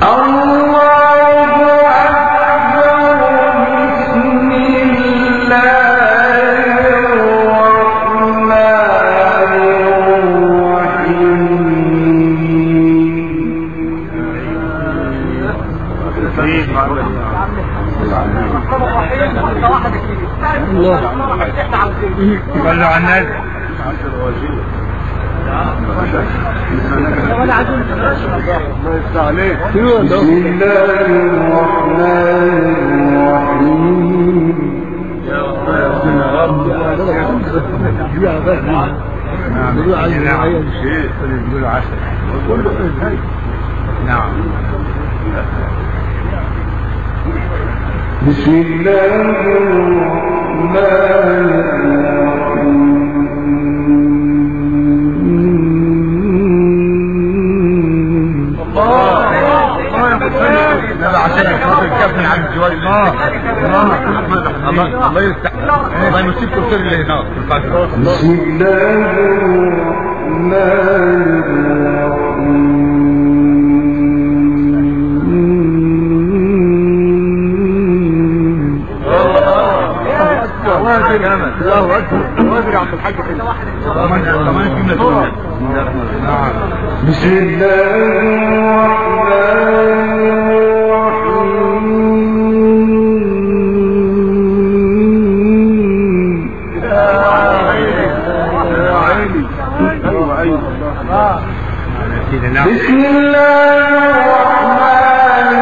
صلوا على النبي. بسم الله الرحمن الرحيم. نعم. بسم الله الرحمن الرحيم. الله يستحق. الله يمسك كل اللي هناك. بسم الله الرحمن الرحيم. الله اكبر. وادري عبد الحاج كمان جمله. بسم الله الرحمن بسم الله الرحمن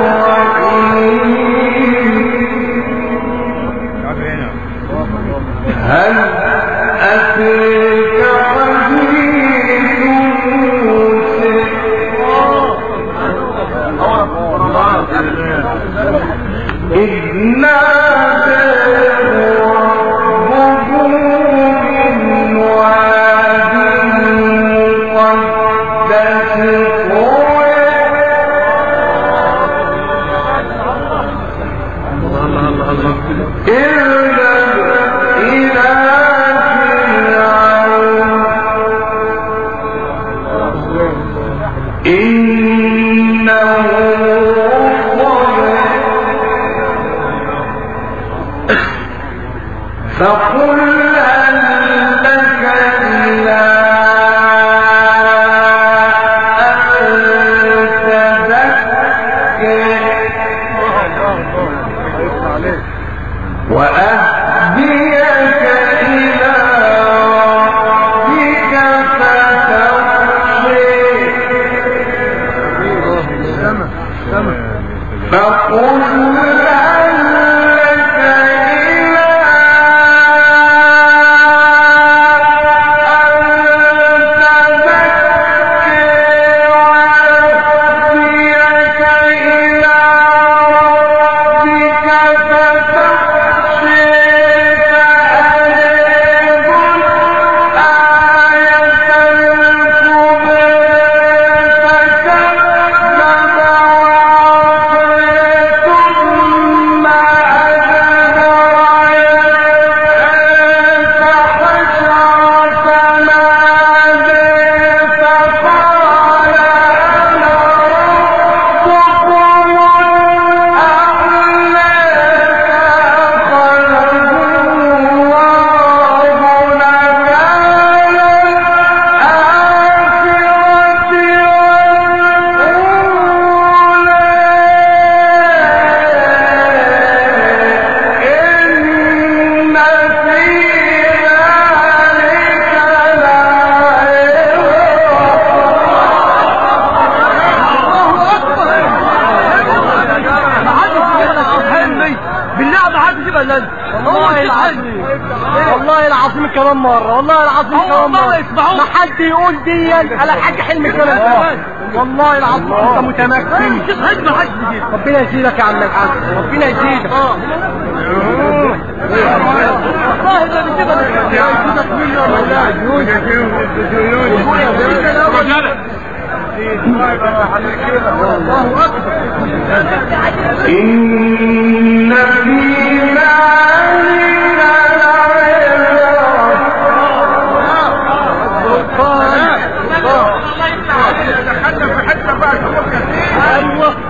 الرحيم. هل أتيك حديث موسى إذ ناداه ربه من واد مقدس فقل هل لك إلى أن تزكى وأهديك إلى ربك فتخشى فقل والله العظيم كمان مرة، والله العظيم كمان مرة ما حد يقول دي على حاجة حلم كمان والله العظيم انت متمكن. ربنا يزيدك يا عم الحاج، ربنا يزيدك. والله ده يزيدك مليون والله. الله أكبر. إن في ايوه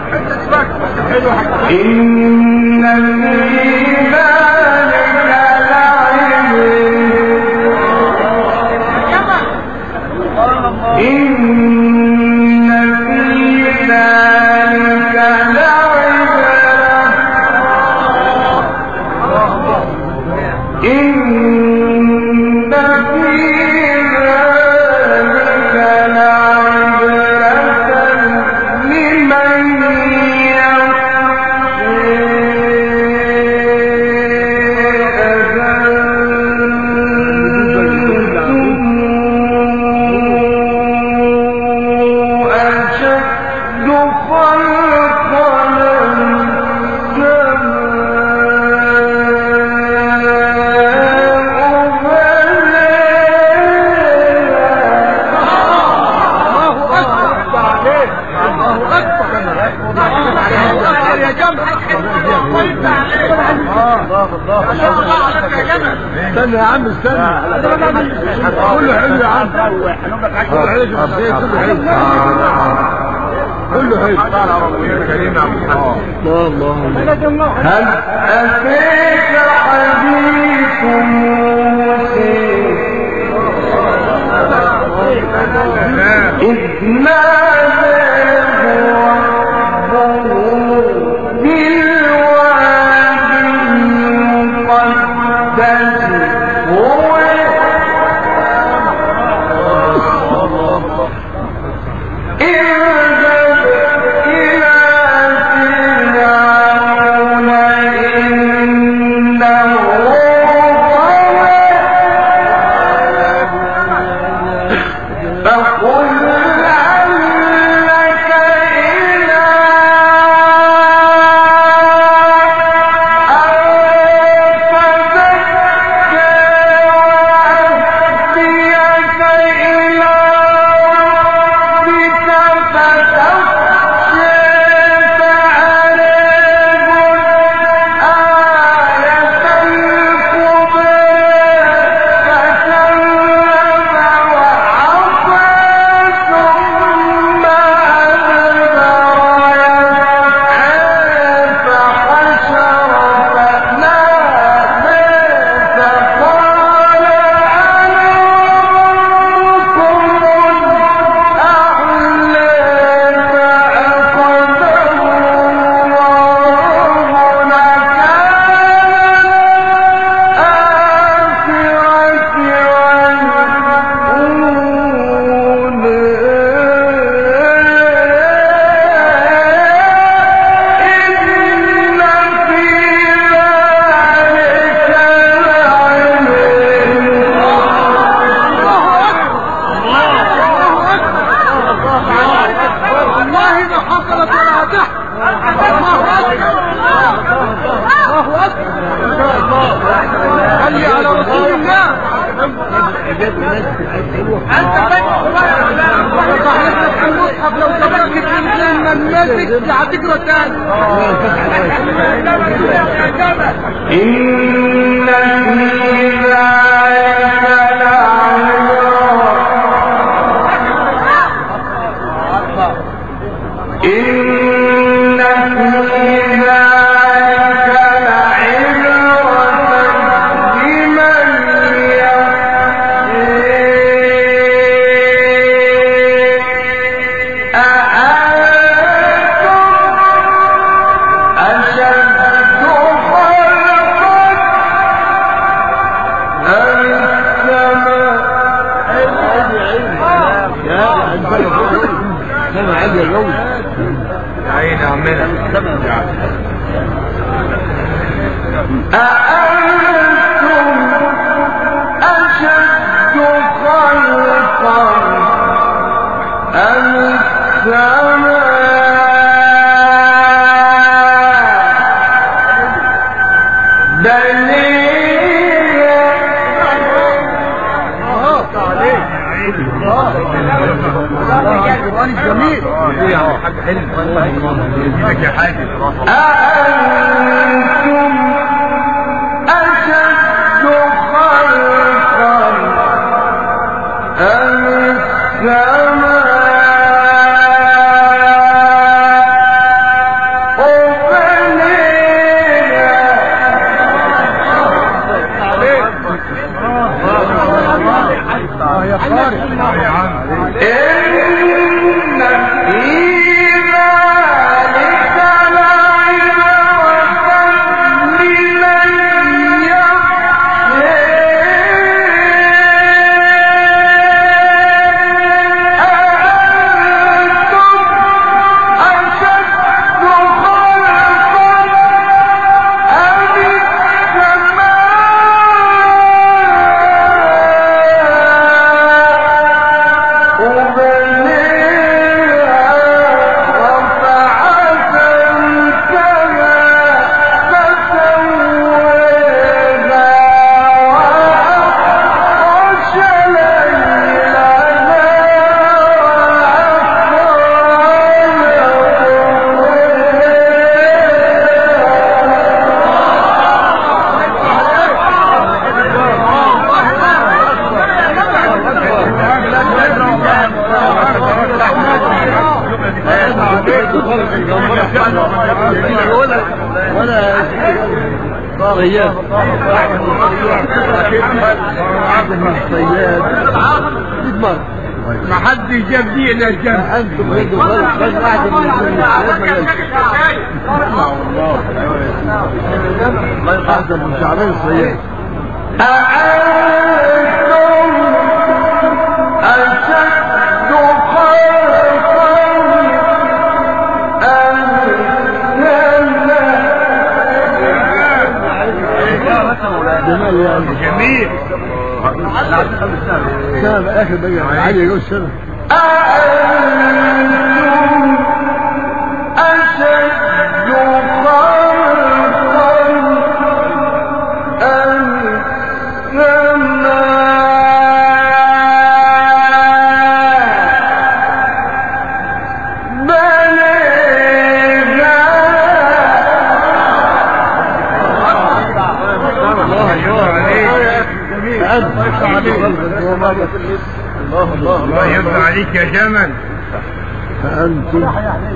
استنى يا عم استنى كله حلو يا عم كله حلو كله حلو كريم يا عم الله هل أتيك حديث موسى إذ ناداه ربه بالوادي المقدس Oh ولا صياد صياد ما حد جاب دي الا الجنب انتم غيروا بس واحد من الله يقدر من شعبين صياد جميل سنة آخر بقى عادي يقول سنة الله يرضى عليك يا جمل فأنتم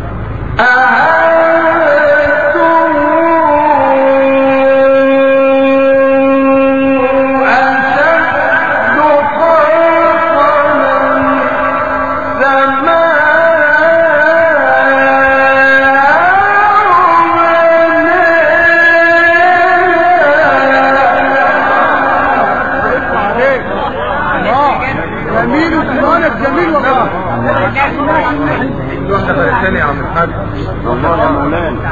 الثاني يا عم الحاج والله يا مولانا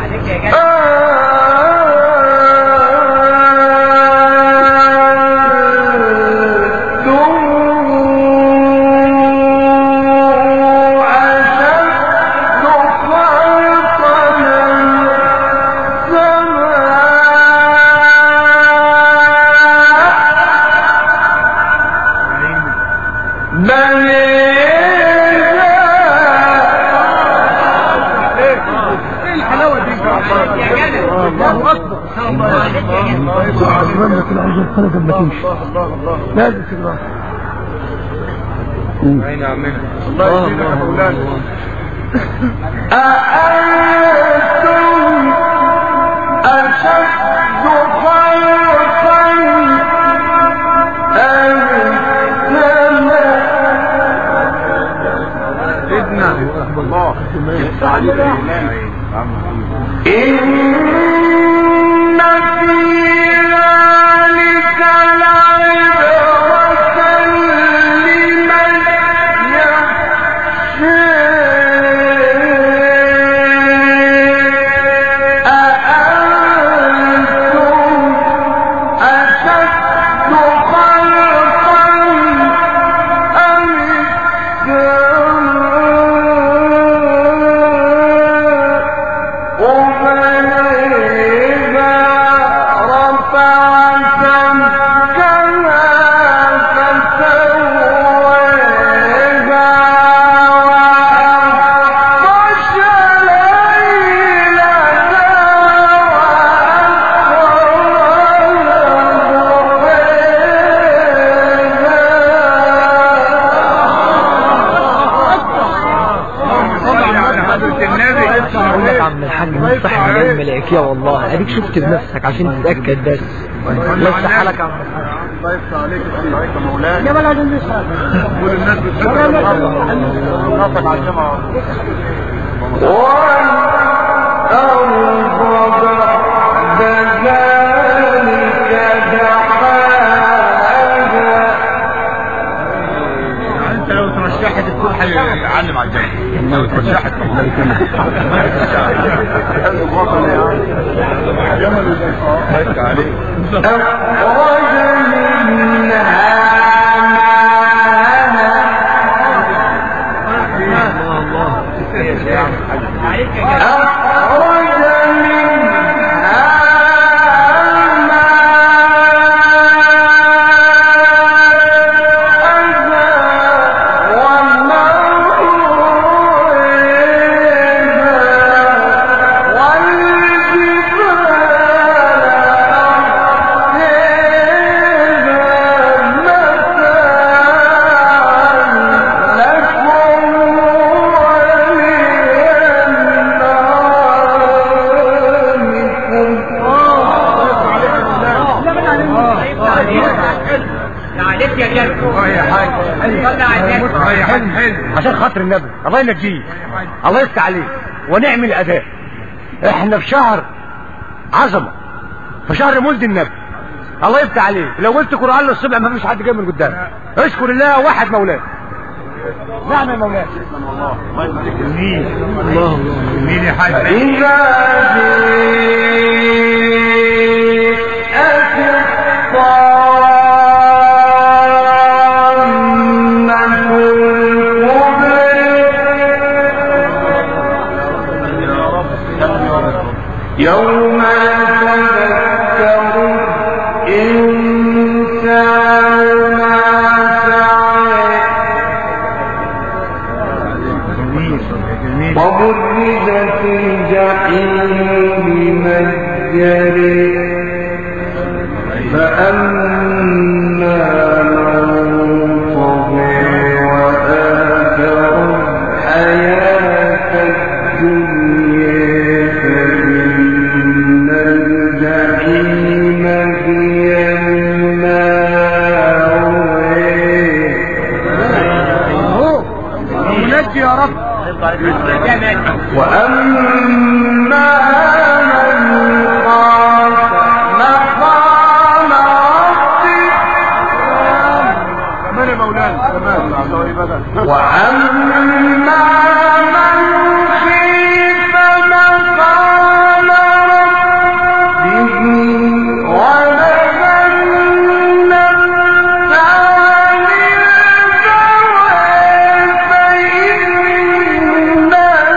خلق ما تمشي لازم تقرأ أين عمنا الله يسلمك يا مولانا أأنتم أشد خلقا أم السماء سيدنا الله يا والله اديك شفت بنفسك عشان تتاكد بس لا يفتح لك الله يفتح عليك يا مولانا يا بلد النساء قول الناس بتشكر ناطق على الجامعه انت لو ترشحت الكل هيعلم على الجامعه لو ترشحت عشان خاطر النبي الله ينجيه الله يفتح عليه ونعمل اداء. احنا في شهر عظمه، في شهر مولد النبي الله يفتح عليه. لو قلت قرآن الصبح ما فيش حد جاي من قدام. اشكر الله واحد مولاه. نعم يا مولانا. جميل الله جميل يا حاج. يوم يتذكر الإنسان ما سعى وبرزت الجحيم لمن يرى فأما من طغى وآثر الحياة الدنيا فإن الجحيم هي المأوى. ونجي يا رب. وأما من خاف مقام ربه كمان يا مولانا كمان. وأما من خيف مقام ربه ونهى النفس عن الهوى فإن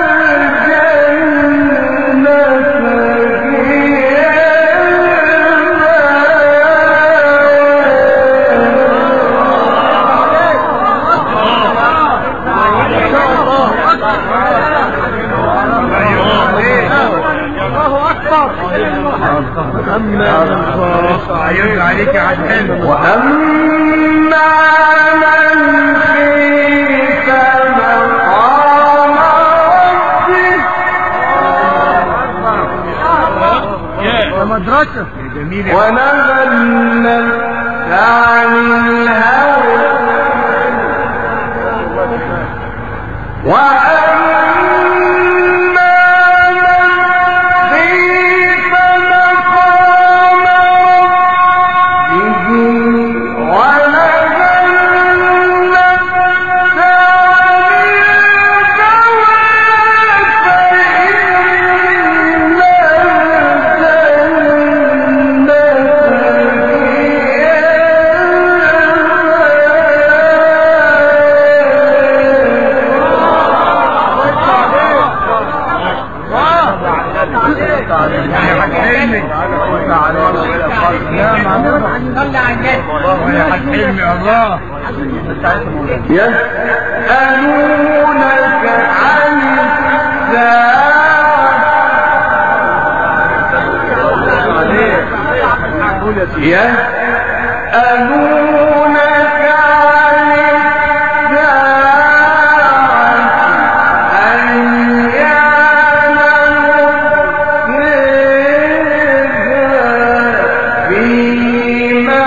عليك يا عدنان. وأما من خيف مقام ربه مدرسة ونهى النفس عن الهوى يسألونك عن الساعة يسألونك عن الساعة أيان مرسلها فيما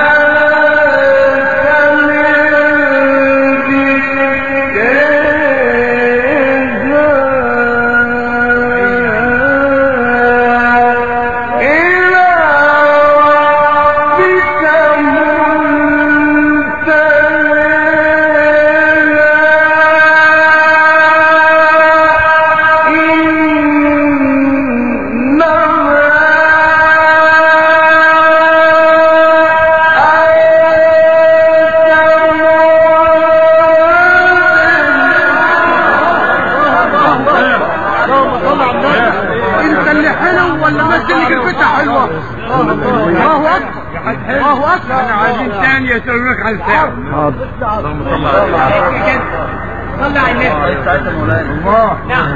يسألونك عن الساعة. اللهم صل على صلى على النبي. الله. نعم.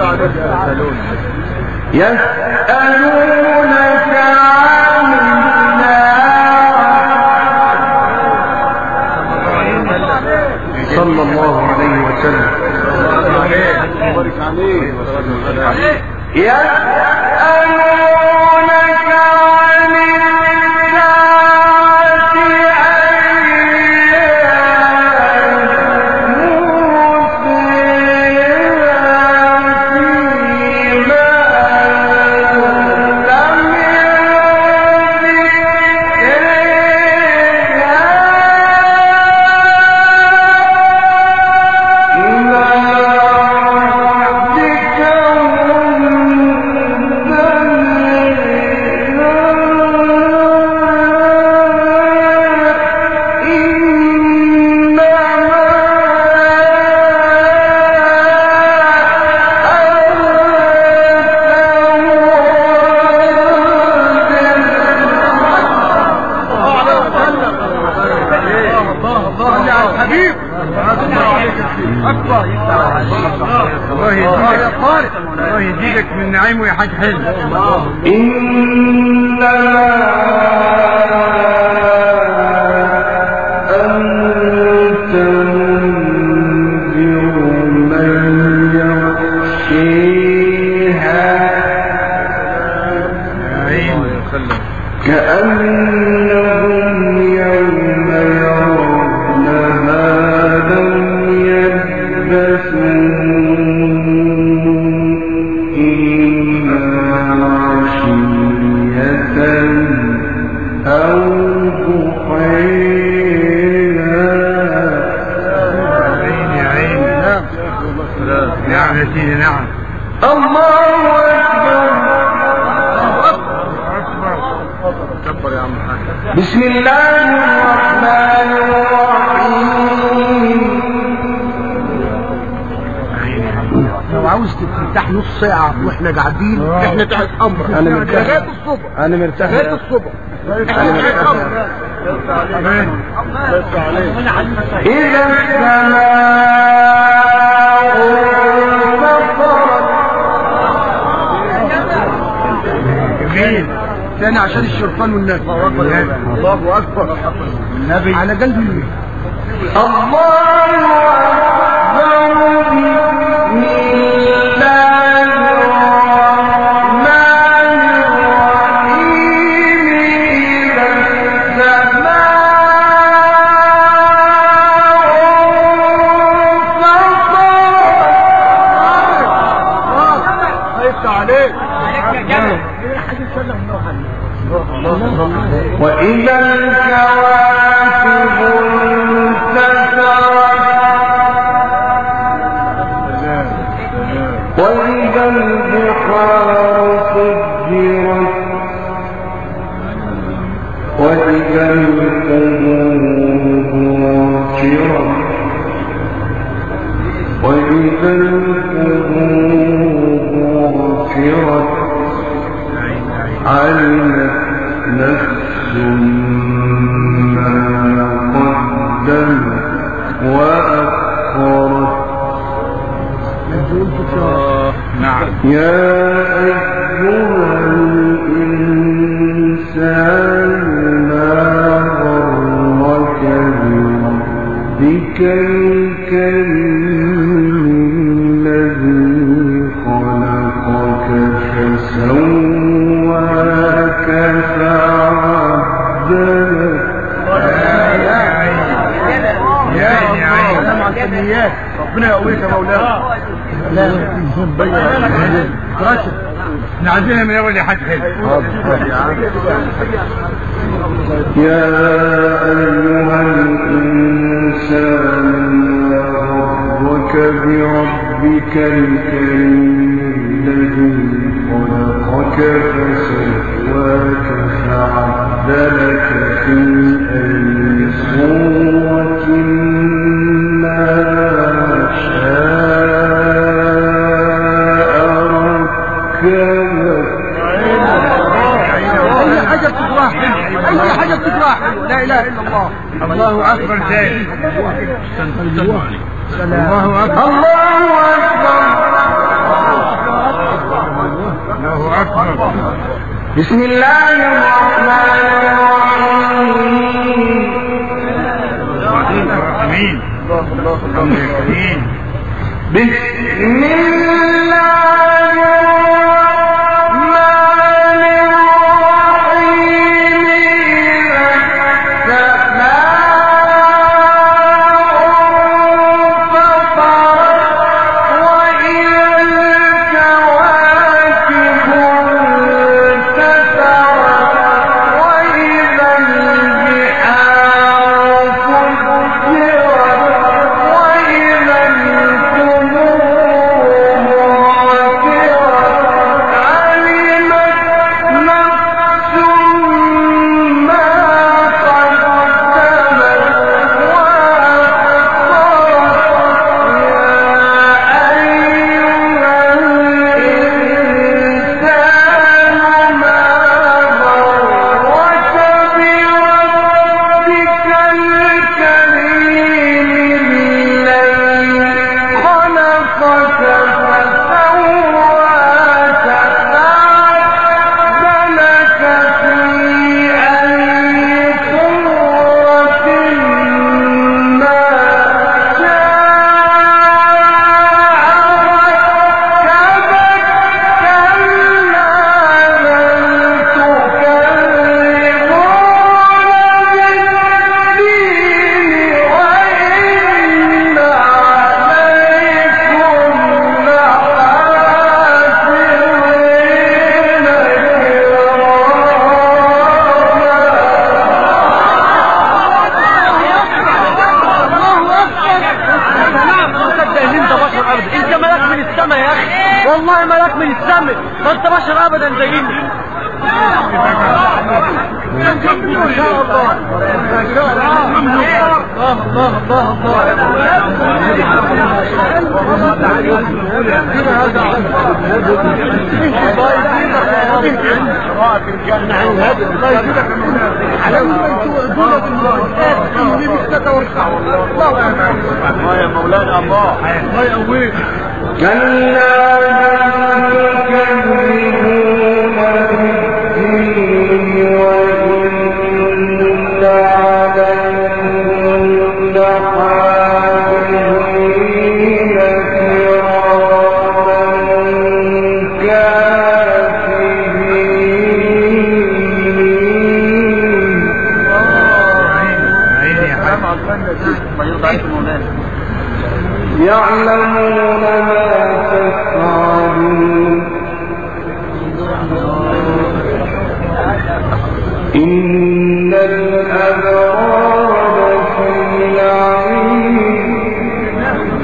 يسألونك عن الساعة صلى الله عليه وسلم. يسألونك عن الساعة الله يزيدك من نعيمه يا حاج حلو. كأنهم يوم يرونها لم يلبثوا إلا عشية أو ضحيها. يا عيني نعم يا سيدي نعم. الله كبر يا عم الحاج. بسم الله الرحمن الرحيم. لو عاوز تفتح نص ساعة واحنا قاعدين احنا تحت امر. انا مرتاح لغاية الصبح. انا مرتاح لغاية الصبح. احنا تحت امر. إذا السماء انفطرت. جميل. تاني عشان الشرطان والنبي. الله اكبر. النبي على قلبي. الله أكبر. بسم الله الرحمن الرحيم. إذا السماء هيفتح عليك. وإذا الكواكب انتثرت. وإذا البحار فجرت. وإذا القبور بعثرت. وإذا القبور بعثرت. علمت نفس ما قدمت وأخرت. نعم. يا أيها الإنسان ما غرك بربك الكريم الذي خلقك فسواك فعدلك. يا عيني ربنا يقويك يا مولانا. نعزلها من اول يا حاج حلو. يا أيها الإنسان ما غرك بربك الكريم الذي خلقك فسواك فعدلك في أي صورة ما شاء ركبك. اي حاجة بتجراح. اي حاجة بتجراح. لا اله الا الله. الله اكبر تاني. الله اكبر. الله أكبر. الله اكبر. بسم الله الرحمن الرحيم. الرحيم. بسم الله الرحمن والله ملاك من السماء، ما انت بشر ابدا زينا. ما شاء الله. يا مولانا الله يقويك. كلا تكذبون بالدين وإن عليكم لحافظين كراما كاتبين يعلمون ما تفعلون إن الأبرار لفي نعيم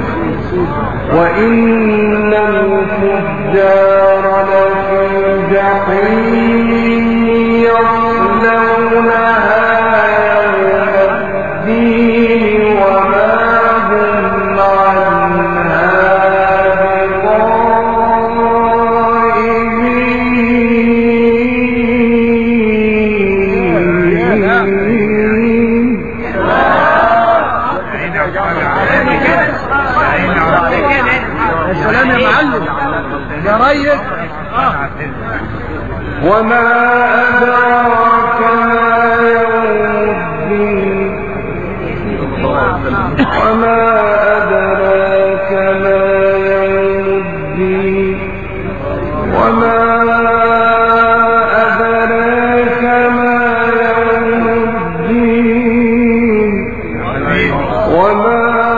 وإن الفجار لفي جحيم يصلونها يوم الدين وما هم عنها السلام يا معلم يا ريس. وما أدراك ما يوم الدين وما أدراك ما يوم الدين وما أدراك ما يوم الدين وما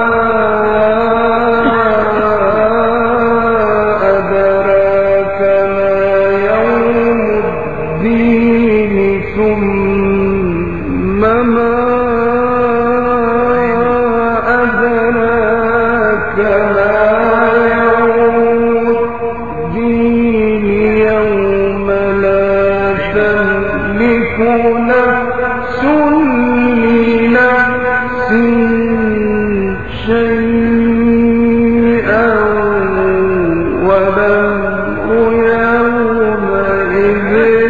أدراك ما يوم الدين ثم ما أدراك ما يوم الدين يوم لا تملك نفس لنفس شيئا والأمر يومئذ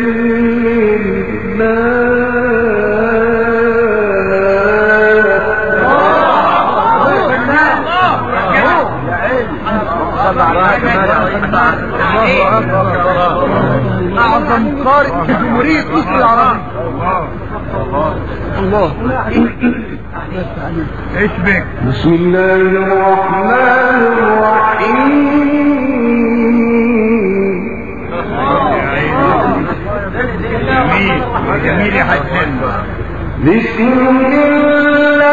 أعظم قارئ في جمهورية مصر العربية. الله ايش بك؟ بسم الله الرحمن الرحيم. جميل جميل يا حسن. بسم الله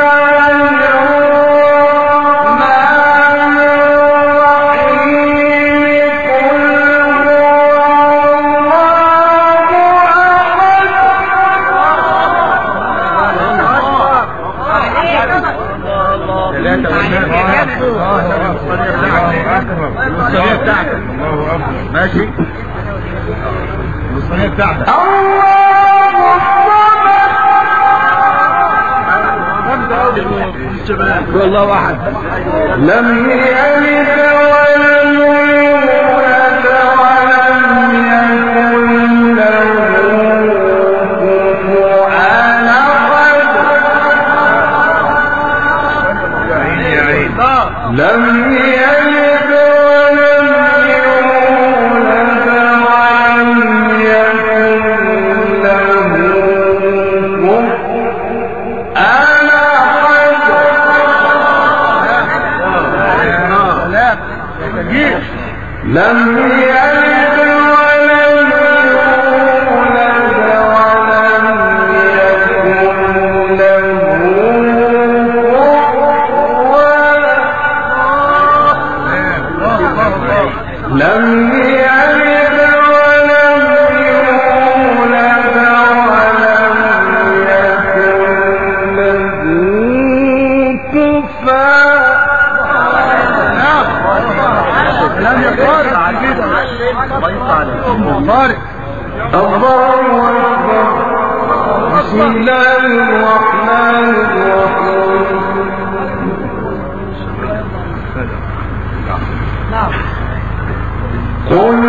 ماشي الصينية بتاعتك. والله واحد لم يلد ولم يولد ولم يكن له كفوا أحد. لم يلد ولم يولد ولم يكن له لم يلد ولم يولد ولم يكن له كفوا. لم يلد ولم يولد ولم يكن له كفوا. لم يقل طارق الله أكبر. بسم الله الرحمن الرحيم. قل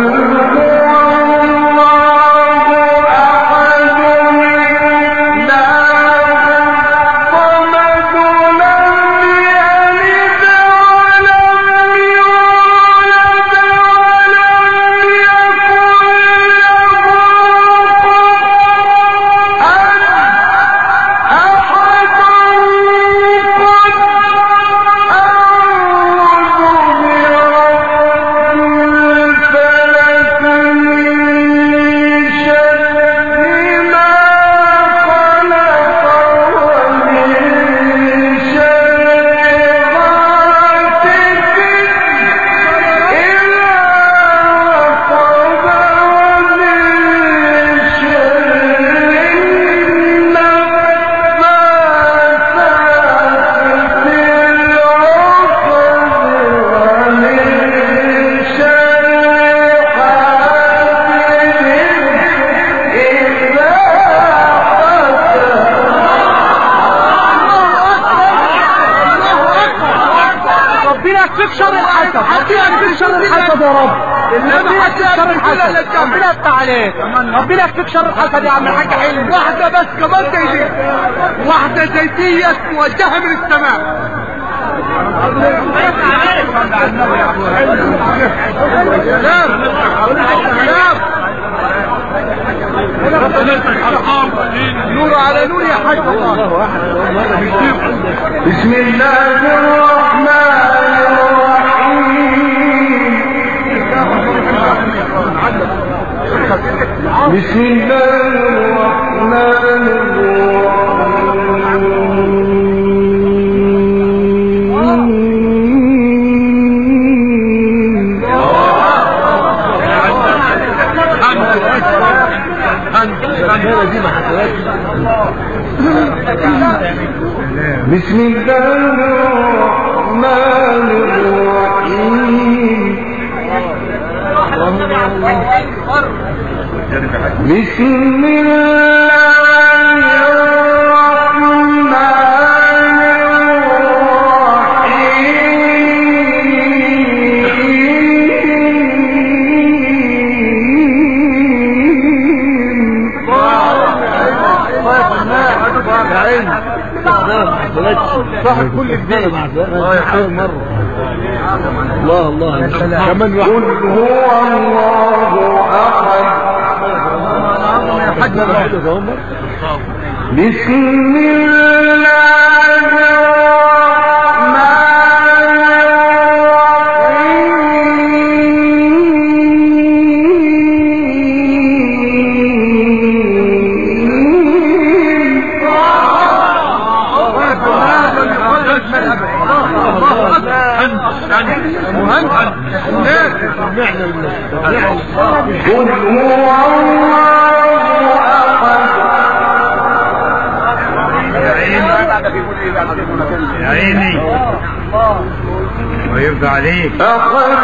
ربنا يكفيك شر الحسد يا عم الحاج حلمي. واحدة بس كمان زي دي، واحدة زيتية موجهة من السماء. نور على نور يا حاج. بسم الله الرحمن الرحيم. بسم الله الرحمن بسم الله الرحمن الرحيم. بسم الله الرحمن صاحب كل الدين مرة. الله الله كمان قل هو الله أحد. بسم الله قل هو الله أحد. يا عيني ويرضى عليك. أحد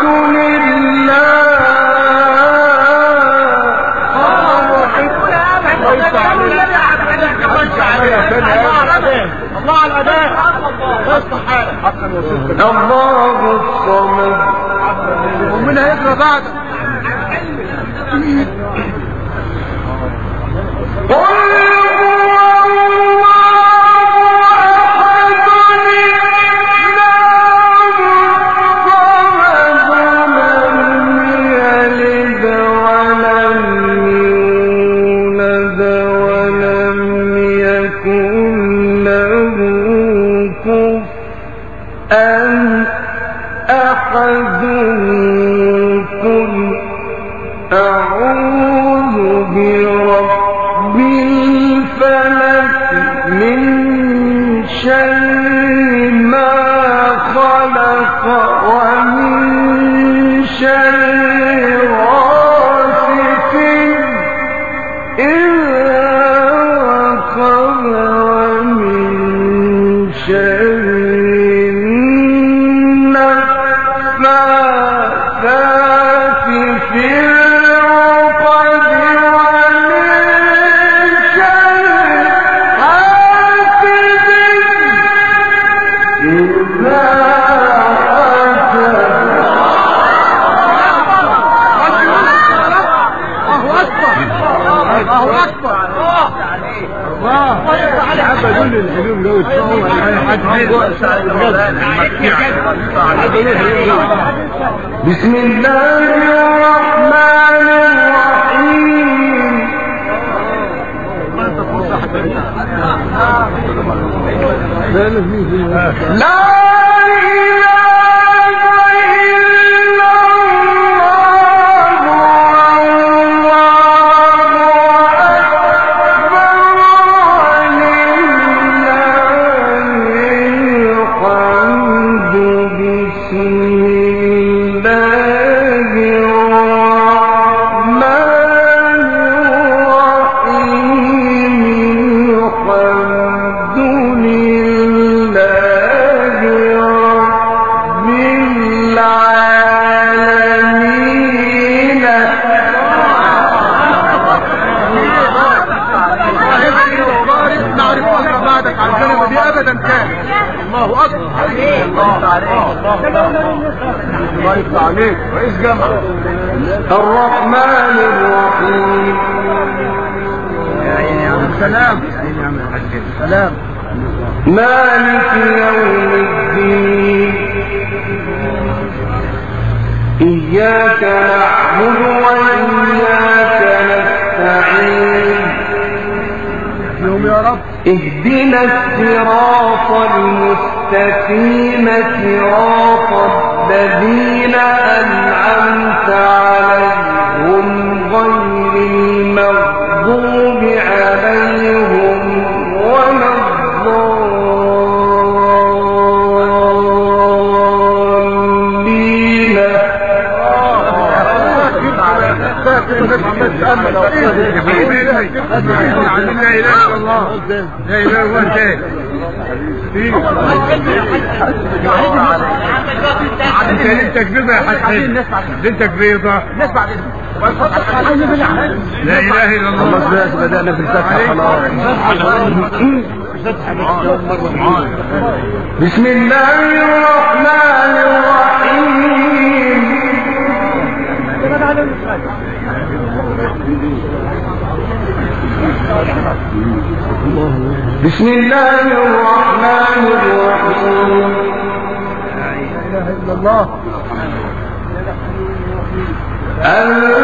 الله على الأداء. الله الصمد. ومن هيقرأ بعد النفاثات في العقد كل الحلول لو يدفعوا بسم الله الرحمن الرحيم لا عليك رئيس جامعة الرحمن الرحيم سلام سلام مالك يوم الدين إياك نعبد وإياك نستعين يوم يا رب اهدنا الصراط المستقيم صراط الذين أنعمت عليهم غير المغضوب عليهم ولا الضالين لا إله إلا الله لا إله إلا الله انت كبيرة يا حسين انت كبيرة لا اله الا الله خلاص بدأنا في الفتحة خلاص بسم الله الرحمن الرحيم بسم الله الرحمن الرحيم لا اله الا الله